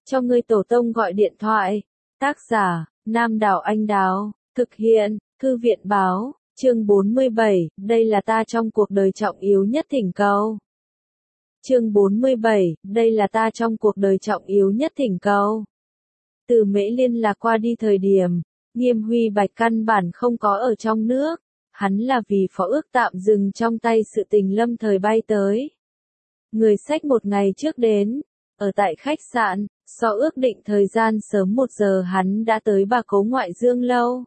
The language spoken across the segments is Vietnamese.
cho ngươi tổ tông gọi điện thoại. Tác giả, Nam Đảo Anh Đào, thực hiện, Thư viện Báo, chương 47, đây là ta trong cuộc đời trọng yếu nhất thỉnh cầu. Chương 47, đây là ta trong cuộc đời trọng yếu nhất thỉnh cầu. Từ Mễ liên lạc qua đi thời điểm, Nghiêm Huy Bạch căn bản không có ở trong nước, hắn là vì phó ước tạm dừng trong tay sự tình lâm thời bay tới. Người xách một ngày trước đến, ở tại khách sạn, so ước định thời gian sớm 1 giờ hắn đã tới Bà Cố Ngoại Dương lâu.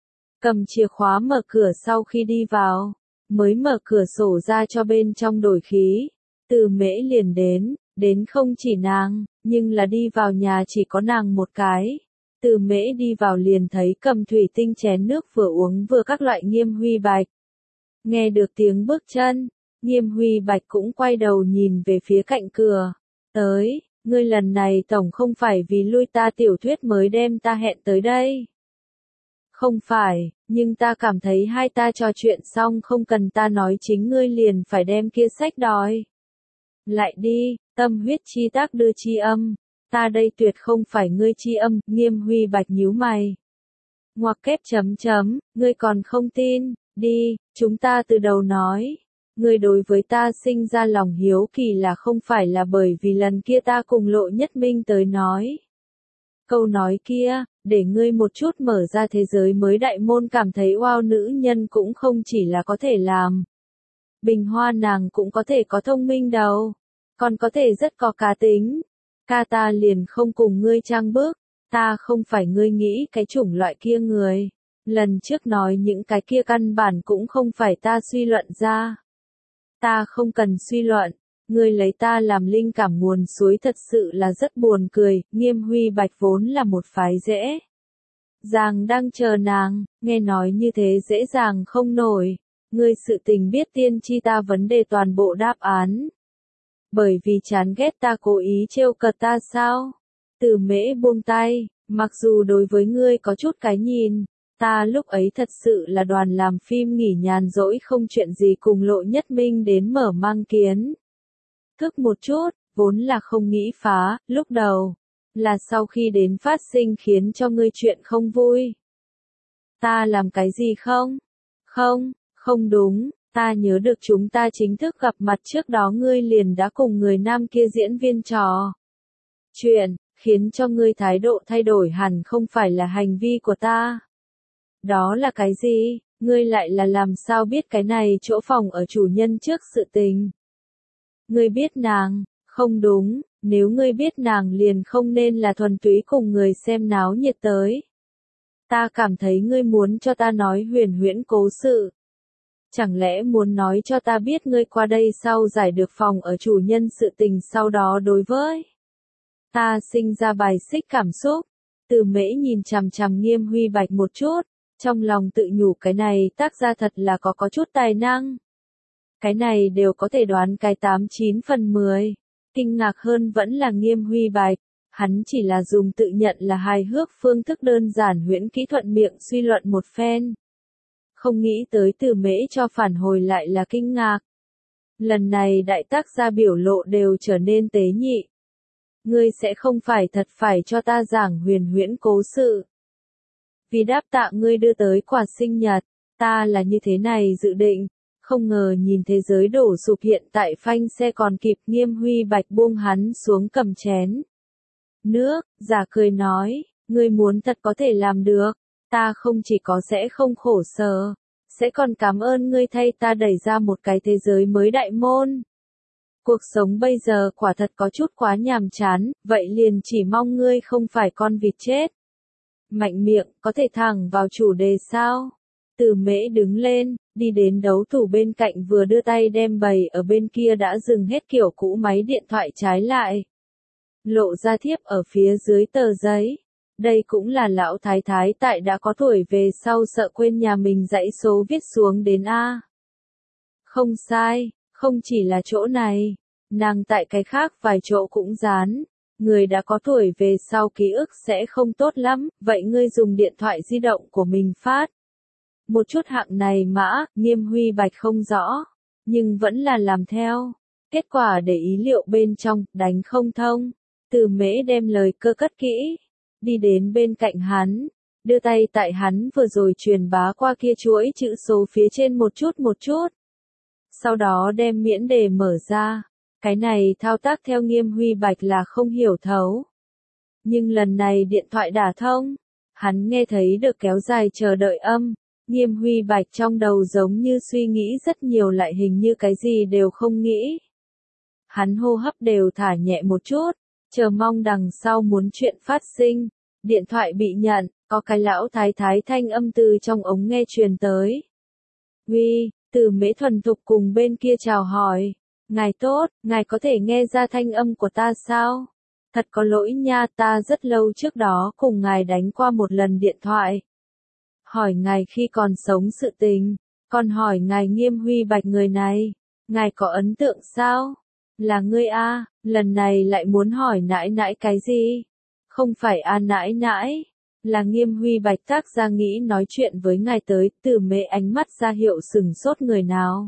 Cầm chìa khóa mở cửa sau khi đi vào, mới mở cửa sổ ra cho bên trong đổi khí. Từ Mễ liền đến không chỉ nàng, nhưng là đi vào nhà chỉ có nàng một cái. Từ Mễ đi vào liền thấy cầm thủy tinh chén nước vừa uống vừa các loại Nghiêm Huy Bạch. Nghe được tiếng bước chân, Nghiêm Huy Bạch cũng quay đầu nhìn về phía cạnh cửa. Tới, ngươi lần này tổng không phải vì lui ta tiểu thuyết mới đem ta hẹn tới đây. Không phải, nhưng ta cảm thấy hai ta trò chuyện xong không cần ta nói chính ngươi liền phải đem kia sách đòi. Lại đi, tâm huyết chi tác đưa chi âm. Ta đây tuyệt không phải ngươi chi âm, Nghiêm Huy Bạch nhíu mày. Ngoặc kép chấm chấm, ngươi còn không tin, đi, chúng ta từ đầu nói. Ngươi đối với ta sinh ra lòng hiếu kỳ là không phải là bởi vì lần kia ta cùng Lộ Nhất Minh tới nói. Câu nói kia, để ngươi một chút mở ra thế giới mới đại môn cảm thấy wow, nữ nhân cũng không chỉ là có thể làm. Bình hoa nàng cũng có thể có thông minh đầu, còn có thể rất có cá tính. Ca ta liền không cùng ngươi trang bước, ta không phải ngươi nghĩ cái chủng loại kia người. Lần trước nói những cái kia căn bản cũng không phải ta suy luận ra. Ta không cần suy luận, ngươi lấy ta làm linh cảm nguồn suối thật sự là rất buồn cười. Nghiêm Huy Bạch vốn là một phái dễ dàng đang chờ nàng, nghe nói như thế dễ dàng không nổi. Ngươi sự tình biết tiên tri ta vấn đề toàn bộ đáp án. Bởi vì chán ghét ta cố ý trêu cợt ta sao? Từ Mễ buông tay, mặc dù đối với ngươi có chút cái nhìn, ta lúc ấy thật sự là đoàn làm phim nghỉ nhàn rỗi không chuyện gì cùng Lộ Nhất Minh đến mở mang kiến. Thức một chút, vốn là không nghĩ phá, lúc đầu, là sau khi đến phát sinh khiến cho ngươi chuyện không vui. Ta làm cái gì không? Không đúng. Ta nhớ được chúng ta chính thức gặp mặt trước đó ngươi liền đã cùng người nam kia diễn viên trò chuyện, khiến cho ngươi thái độ thay đổi hẳn không phải là hành vi của ta. Đó là cái gì? Ngươi lại là làm sao biết cái này chỗ phòng ở chủ nhân trước sự tình? Ngươi biết nàng? Không đúng, nếu ngươi biết nàng liền không nên là thuần túy cùng người xem náo nhiệt tới. Ta cảm thấy ngươi muốn cho ta nói huyền huyễn cố sự. Chẳng lẽ muốn nói cho ta biết ngươi qua đây sau giải được phòng ở chủ nhân sự tình sau đó đối với ta sinh ra bài xích cảm xúc. Từ Mễ nhìn chằm chằm Nghiêm Huy Bạch một chút, trong lòng tự nhủ cái này tác gia thật là có chút tài năng. Cái này đều có thể đoán cái 8-9 phần 10. Kinh ngạc hơn vẫn là Nghiêm Huy Bạch, hắn chỉ là dùng tự nhận là hài hước phương thức đơn giản huyễn kỹ thuật miệng suy luận một phen. Không nghĩ tới Từ Mễ cho phản hồi lại là kinh ngạc. Lần này đại tác gia biểu lộ đều trở nên tế nhị. Ngươi sẽ không phải thật phải cho ta giảng huyền huyễn cố sự. Vì đáp tạ ngươi đưa tới quà sinh nhật, ta là như thế này dự định, không ngờ nhìn thế giới đổ sụp hiện tại phanh xe còn kịp. Nghiêm Huy Bạch buông hắn xuống cầm chén nước, giả cười nói, ngươi muốn thật có thể làm được. Ta không chỉ có sẽ không khổ sở, sẽ còn cảm ơn ngươi thay ta đẩy ra một cái thế giới mới đại môn. Cuộc sống bây giờ quả thật có chút quá nhàm chán, vậy liền chỉ mong ngươi không phải con vịt chết. Mạnh miệng, có thể thẳng vào chủ đề sao? Từ Mễ đứng lên, đi đến đấu tủ bên cạnh vừa đưa tay đem bày ở bên kia đã dừng hết kiểu cũ máy điện thoại trái lại. Lộ ra thiếp ở phía dưới tờ giấy. Đây cũng là lão thái thái tại đã có tuổi về sau sợ quên nhà mình dãy số viết xuống đến A. Không sai, không chỉ là chỗ này, nàng tại cái khác vài chỗ cũng dán. Người đã có tuổi về sau ký ức sẽ không tốt lắm, vậy ngươi dùng điện thoại di động của mình phát. Một chút hạng này mã, Nghiêm Huy Bạch không rõ, nhưng vẫn là làm theo. Kết quả để ý liệu bên trong, đánh không thông. Từ Mễ đem lời cơ cất kỹ, đi đến bên cạnh hắn, đưa tay tại hắn vừa rồi truyền bá qua kia chuỗi chữ số phía trên một chút. Sau đó đem miễn đề mở ra, cái này thao tác theo Nghiêm Huy Bạch là không hiểu thấu. Nhưng lần này điện thoại đả thông, hắn nghe thấy được kéo dài chờ đợi âm, Nghiêm Huy Bạch trong đầu giống như suy nghĩ rất nhiều lại hình như cái gì đều không nghĩ. Hắn hô hấp đều thả nhẹ một chút, chờ mong đằng sau muốn chuyện phát sinh. Điện thoại bị nhận, có cái lão thái thái thanh âm từ trong ống nghe truyền tới. Uy, Từ Mễ thuần thục cùng bên kia chào hỏi. Ngài tốt, ngài có thể nghe ra thanh âm của ta sao? Thật có lỗi nha, ta rất lâu trước đó cùng ngài đánh qua một lần điện thoại. Hỏi ngài khi còn sống sự tình, còn hỏi ngài Nghiêm Huy Bạch người này, ngài có ấn tượng sao? Là ngươi a, lần này lại muốn hỏi nãi nãi cái gì? Không phải a nãi nãi, là Nghiêm Huy Bạch tác ra nghĩ nói chuyện với ngài tới, Từ Mễ ánh mắt ra hiệu sừng sốt người nào.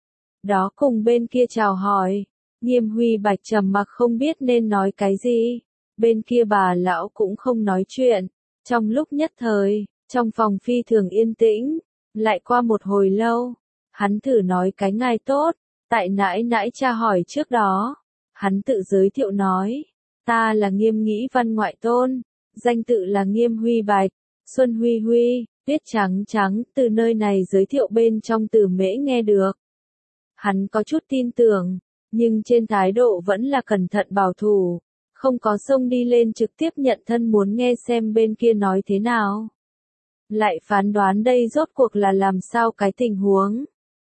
Đó cùng bên kia chào hỏi, Nghiêm Huy Bạch trầm mặc không biết nên nói cái gì, bên kia bà lão cũng không nói chuyện, trong lúc nhất thời, trong phòng phi thường yên tĩnh, lại qua một hồi lâu, hắn thử nói cái ngài tốt, tại nãi nãi cha hỏi trước đó, hắn tự giới thiệu nói, ta là Nghiêm Nghĩ Văn ngoại tôn, danh tự là Nghiêm Huy Bạch, Xuân Huy Huy, viết trắng trắng, từ nơi này giới thiệu bên trong Từ Mễ nghe được. Hắn có chút tin tưởng, nhưng trên thái độ vẫn là cẩn thận bảo thủ, không có xông đi lên trực tiếp nhận thân muốn nghe xem bên kia nói thế nào. Lại phán đoán đây rốt cuộc là làm sao cái tình huống.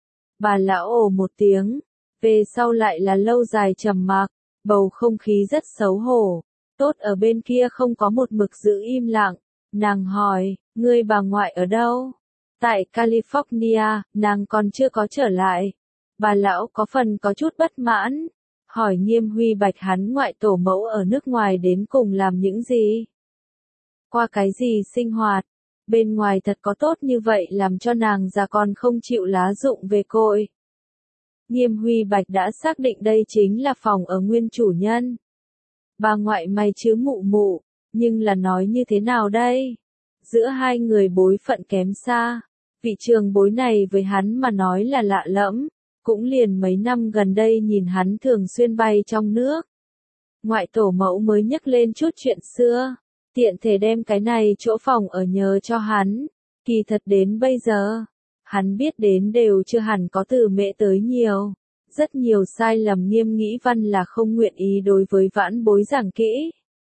Bà lão ồ một tiếng, về sau lại là lâu dài trầm mặc, bầu không khí rất xấu hổ. Tốt ở bên kia không có một mực giữ im lặng, nàng hỏi, ngươi bà ngoại ở đâu? Tại California, nàng còn chưa có trở lại. Bà lão có phần có chút bất mãn, hỏi Nghiêm Huy Bạch hắn ngoại tổ mẫu ở nước ngoài đến cùng làm những gì? Qua cái gì sinh hoạt? Bên ngoài thật có tốt như vậy làm cho nàng già còn không chịu lá dụng về cội. Nghiêm Huy Bạch đã xác định đây chính là phòng ở nguyên chủ nhân. Bà ngoại mày chứ mụ mụ, nhưng là nói như thế nào đây? Giữa hai người bối phận kém xa, vị trường bối này với hắn mà nói là lạ lẫm, cũng liền mấy năm gần đây nhìn hắn thường xuyên bay trong nước. Ngoại tổ mẫu mới nhắc lên chút chuyện xưa, tiện thể đem cái này chỗ phòng ở nhờ cho hắn, kỳ thật đến bây giờ, hắn biết đến đều chưa hẳn có Từ Mễ tới nhiều. Rất nhiều sai lầm Nghiêm Nghĩ Văn là không nguyện ý đối với vãn bối giảng kỹ.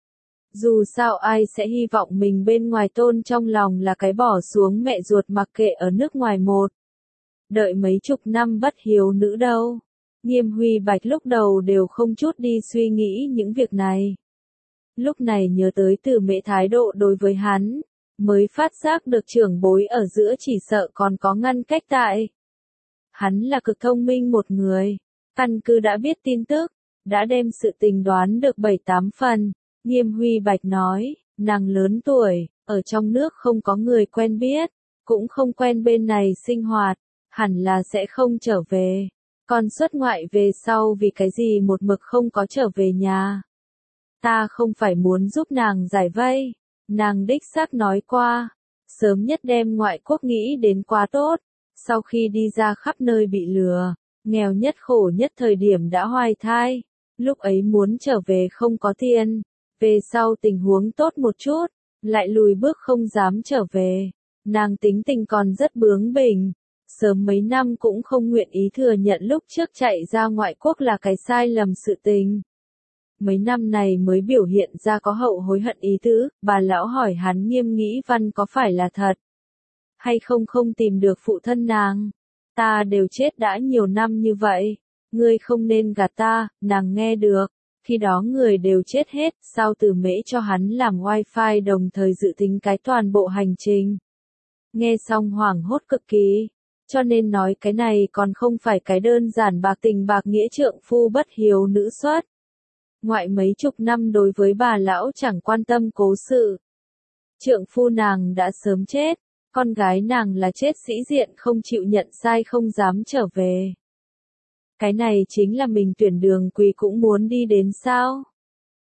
Dù sao ai sẽ hy vọng mình bên ngoài tôn trong lòng là cái bỏ xuống mẹ ruột mặc kệ ở nước ngoài một. Đợi mấy chục năm bất hiếu nữ đâu. Nghiêm Huy Bạch lúc đầu đều không chút đi suy nghĩ những việc này. Lúc này nhớ tới Từ Mễ thái độ đối với hắn, mới phát giác được trưởng bối ở giữa chỉ sợ còn có ngăn cách tại. Hắn là cực thông minh một người, căn cứ đã biết tin tức, đã đem sự tình đoán được 7-8 phần. Nghiêm Huy Bạch nói, nàng lớn tuổi, ở trong nước không có người quen biết, cũng không quen bên này sinh hoạt, hẳn là sẽ không trở về. Còn xuất ngoại về sau vì cái gì một mực không có trở về nhà. Ta không phải muốn giúp nàng giải vây, nàng đích xác nói qua, sớm nhất đem ngoại quốc nghĩ đến quá tốt, sau khi đi ra khắp nơi bị lừa, nghèo nhất khổ nhất thời điểm đã hoài thai, lúc ấy muốn trở về không có tiền, về sau tình huống tốt một chút, lại lùi bước không dám trở về, nàng tính tình còn rất bướng bỉnh, sớm mấy năm cũng không nguyện ý thừa nhận lúc trước chạy ra ngoại quốc là cái sai lầm sự tình. Mấy năm này mới biểu hiện ra có hậu hối hận ý tứ, bà lão hỏi hắn Nghiêm Nghĩ Văn có phải là thật, hay không tìm được phụ thân nàng. Ta đều chết đã nhiều năm như vậy, ngươi không nên gạt ta, nàng nghe được, khi đó người đều chết hết, sao Từ Mễ cho hắn làm wifi đồng thời dự tính cái toàn bộ hành trình. Nghe xong hoảng hốt cực kỳ, cho nên nói cái này còn không phải cái đơn giản bạc tình bạc nghĩa trượng phu bất hiếu nữ xuất. Ngoại mấy chục năm đối với bà lão chẳng quan tâm cố sự. Trượng phu nàng đã sớm chết, con gái nàng là chết sĩ diện không chịu nhận sai không dám trở về. Cái này chính là mình tuyển đường quỳ cũng muốn đi đến sao?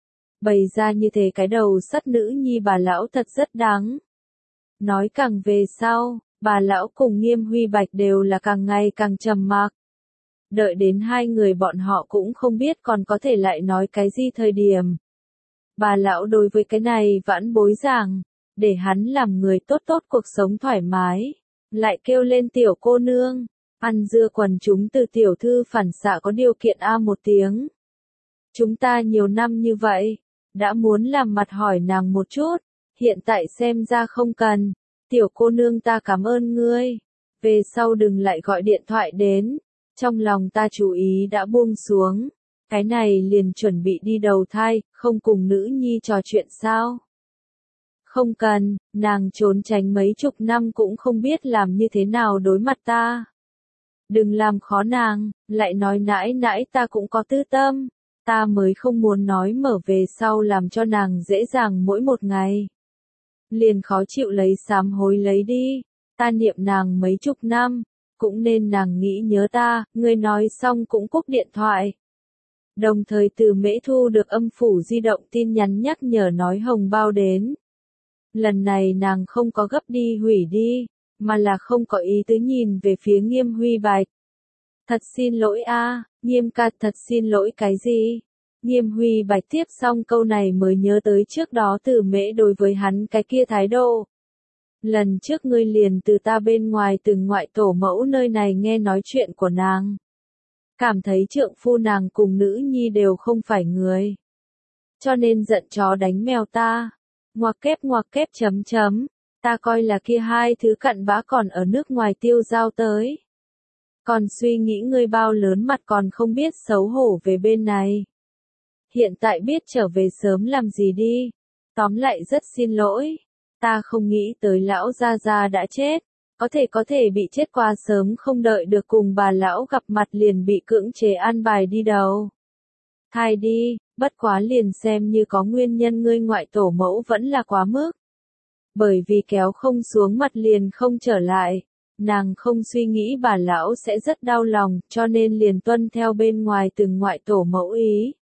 Bày ra như thế cái đầu sắt nữ nhi bà lão thật rất đáng. Nói càng về sau, bà lão cùng Nghiêm Huy Bạch đều là càng ngày càng trầm mặc. Đợi đến hai người bọn họ cũng không biết còn có thể lại nói cái gì thời điểm. Bà lão đối với cái này vãn bối giảng, để hắn làm người tốt tốt cuộc sống thoải mái, lại kêu lên tiểu cô nương, ăn dưa quần chúng từ tiểu thư phản xạ có điều kiện a một tiếng. Chúng ta nhiều năm như vậy, đã muốn làm mặt hỏi nàng một chút, hiện tại xem ra không cần, tiểu cô nương ta cảm ơn ngươi, về sau đừng lại gọi điện thoại đến, trong lòng ta chú ý đã buông xuống, cái này liền chuẩn bị đi đầu thai, không cùng nữ nhi trò chuyện sao. Không cần, nàng trốn tránh mấy chục năm cũng không biết làm như thế nào đối mặt ta. Đừng làm khó nàng, lại nói nãi nãi ta cũng có tư tâm, ta mới không muốn nói mở về sau làm cho nàng dễ dàng mỗi một ngày. Liền khó chịu lấy sám hối lấy đi, ta niệm nàng mấy chục năm, cũng nên nàng nghĩ nhớ ta, ngươi nói xong cũng cúp điện thoại. Đồng thời từ Mễ thu được âm phủ di động tin nhắn nhắc nhở nói hồng bao đến. Lần này nàng không có gấp đi hủy đi, mà là không có ý tứ nhìn về phía Nghiêm Huy Bạch. Thật xin lỗi a, Nghiêm ca thật xin lỗi cái gì? Nghiêm Huy Bạch tiếp xong câu này mới nhớ tới trước đó từ Mễ đối với hắn cái kia thái độ. Lần trước ngươi liền từ ta bên ngoài từng ngoại tổ mẫu nơi này nghe nói chuyện của nàng. Cảm thấy trượng phu nàng cùng nữ nhi đều không phải người. Cho nên giận chó đánh mèo ta. Ngoặc kép chấm chấm. Ta coi là kia hai thứ cặn bã còn ở nước ngoài tiêu giao tới. Còn suy nghĩ ngươi bao lớn mặt còn không biết xấu hổ về bên này. Hiện tại biết trở về sớm làm gì đi. Tóm lại rất xin lỗi. Ta không nghĩ tới lão gia gia đã chết. Có thể bị chết qua sớm không đợi được cùng bà lão gặp mặt liền bị cưỡng chế an bài đi đầu. Thai đi, bất quá liền xem như có nguyên nhân ngươi ngoại tổ mẫu vẫn là quá mức. Bởi vì kéo không xuống mặt liền không trở lại, nàng không suy nghĩ bà lão sẽ rất đau lòng cho nên liền tuân theo bên ngoài từng ngoại tổ mẫu ý.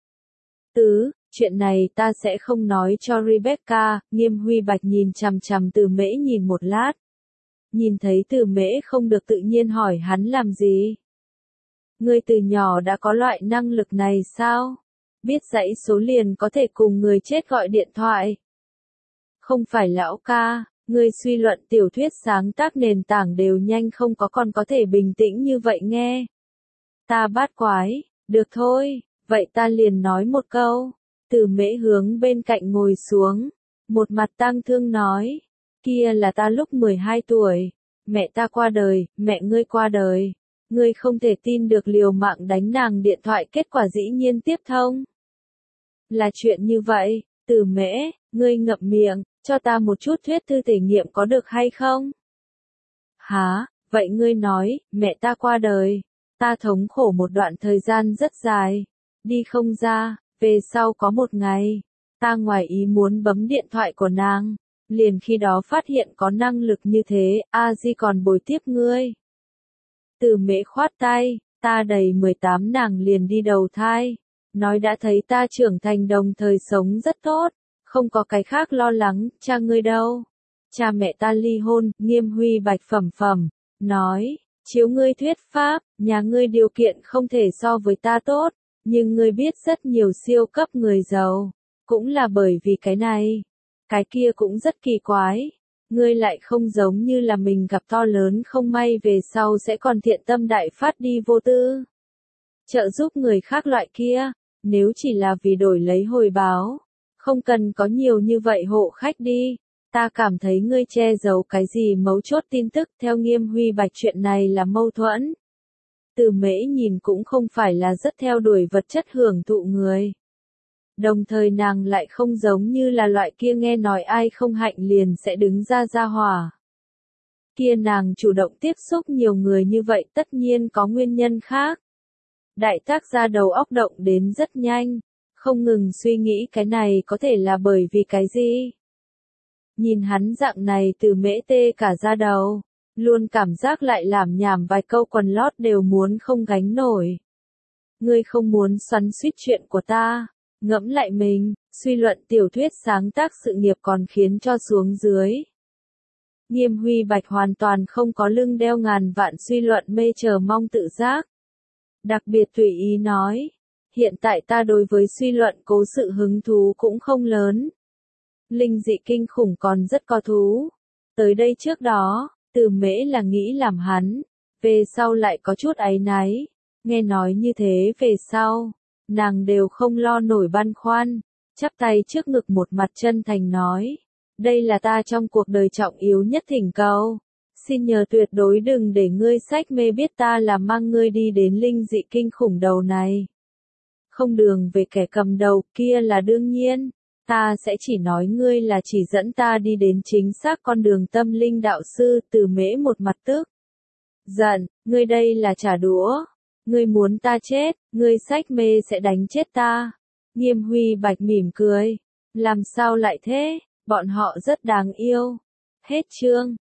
Chuyện này ta sẽ không nói cho Rebecca, Nghiêm Huy Bạch nhìn chằm chằm Từ Mễ nhìn một lát. Nhìn thấy Từ Mễ không được tự nhiên hỏi hắn làm gì. Ngươi từ nhỏ đã có loại năng lực này sao? Biết dãy số liền có thể cùng người chết gọi điện thoại. Không phải lão ca, ngươi suy luận tiểu thuyết sáng tác nền tảng đều nhanh không có còn có thể bình tĩnh như vậy nghe. Ta bát quái, được thôi, vậy ta liền nói một câu. Từ Mễ hướng bên cạnh ngồi xuống, một mặt tang thương nói, kia là ta lúc 12 tuổi, mẹ ta qua đời, mẹ ngươi qua đời, ngươi không thể tin được liều mạng đánh nàng điện thoại kết quả dĩ nhiên tiếp thông. Là chuyện như vậy, Từ Mễ, ngươi ngậm miệng, cho ta một chút thuyết thư thể nghiệm có được hay không? Hả, vậy ngươi nói, mẹ ta qua đời, ta thống khổ một đoạn thời gian rất dài, đi không ra. Về sau có một ngày, ta ngoài ý muốn bấm điện thoại của nàng, liền khi đó phát hiện có năng lực như thế, a di còn bồi tiếp ngươi. Từ Mễ khoát tay, ta đầy 18 nàng liền đi đầu thai, nói đã thấy ta trưởng thành đồng thời sống rất tốt, không có cái khác lo lắng, cha ngươi đâu. Cha mẹ ta ly hôn, Nghiêm Huy Bạch phẩm, nói, chiếu ngươi thuyết pháp, nhà ngươi điều kiện không thể so với ta tốt. Nhưng ngươi biết rất nhiều siêu cấp người giàu, cũng là bởi vì cái này, cái kia cũng rất kỳ quái, ngươi lại không giống như là mình gặp to lớn không may về sau sẽ còn thiện tâm đại phát đi vô tư. Trợ giúp người khác loại kia, nếu chỉ là vì đổi lấy hồi báo, không cần có nhiều như vậy hộ khách đi, ta cảm thấy ngươi che giấu cái gì mấu chốt tin tức theo Nghiêm Huy Bạch chuyện này là mâu thuẫn. Từ Mễ nhìn cũng không phải là rất theo đuổi vật chất hưởng thụ người. Đồng thời nàng lại không giống như là loại kia nghe nói ai không hạnh liền sẽ đứng ra hỏa. Kia nàng chủ động tiếp xúc nhiều người như vậy tất nhiên có nguyên nhân khác. Đại tác gia đầu óc động đến rất nhanh, không ngừng suy nghĩ cái này có thể là bởi vì cái gì. Nhìn hắn dạng này Từ Mễ tê cả da đầu. Luôn cảm giác lại làm nhảm vài câu quần lót đều muốn không gánh nổi. Ngươi không muốn xoắn xuýt chuyện của ta, Ngẫm lại mình, suy luận tiểu thuyết sáng tác sự nghiệp còn khiến cho xuống dưới. Nghiêm Huy Bạch hoàn toàn không có lưng đeo ngàn vạn suy luận mê chờ mong tự giác. Đặc biệt tùy ý nói, hiện tại ta đối với suy luận cố sự hứng thú cũng không lớn. Linh dị kinh khủng còn rất có thú. Tới đây trước đó, Từ Mễ là nghĩ làm hắn, về sau lại có chút áy náy. Nghe nói như thế về sau, nàng đều không lo nổi băn khoăn, chắp tay trước ngực một mặt chân thành nói. Đây là ta trong cuộc đời trọng yếu nhất thỉnh cầu. Xin nhờ tuyệt đối đừng để ngươi sách mê biết ta là mang ngươi đi đến linh dị kinh khủng đầu này. Không đường về kẻ cầm đầu kia là đương nhiên. Ta sẽ chỉ nói ngươi là chỉ dẫn ta đi đến chính xác con đường tâm linh đạo sư. Từ Mễ một mặt tức giận, ngươi đây là trả đũa. Ngươi muốn ta chết, ngươi sách mê sẽ đánh chết ta. Nghiêm Huy Bạch mỉm cười. Làm sao lại thế, bọn họ rất đáng yêu. Hết chương.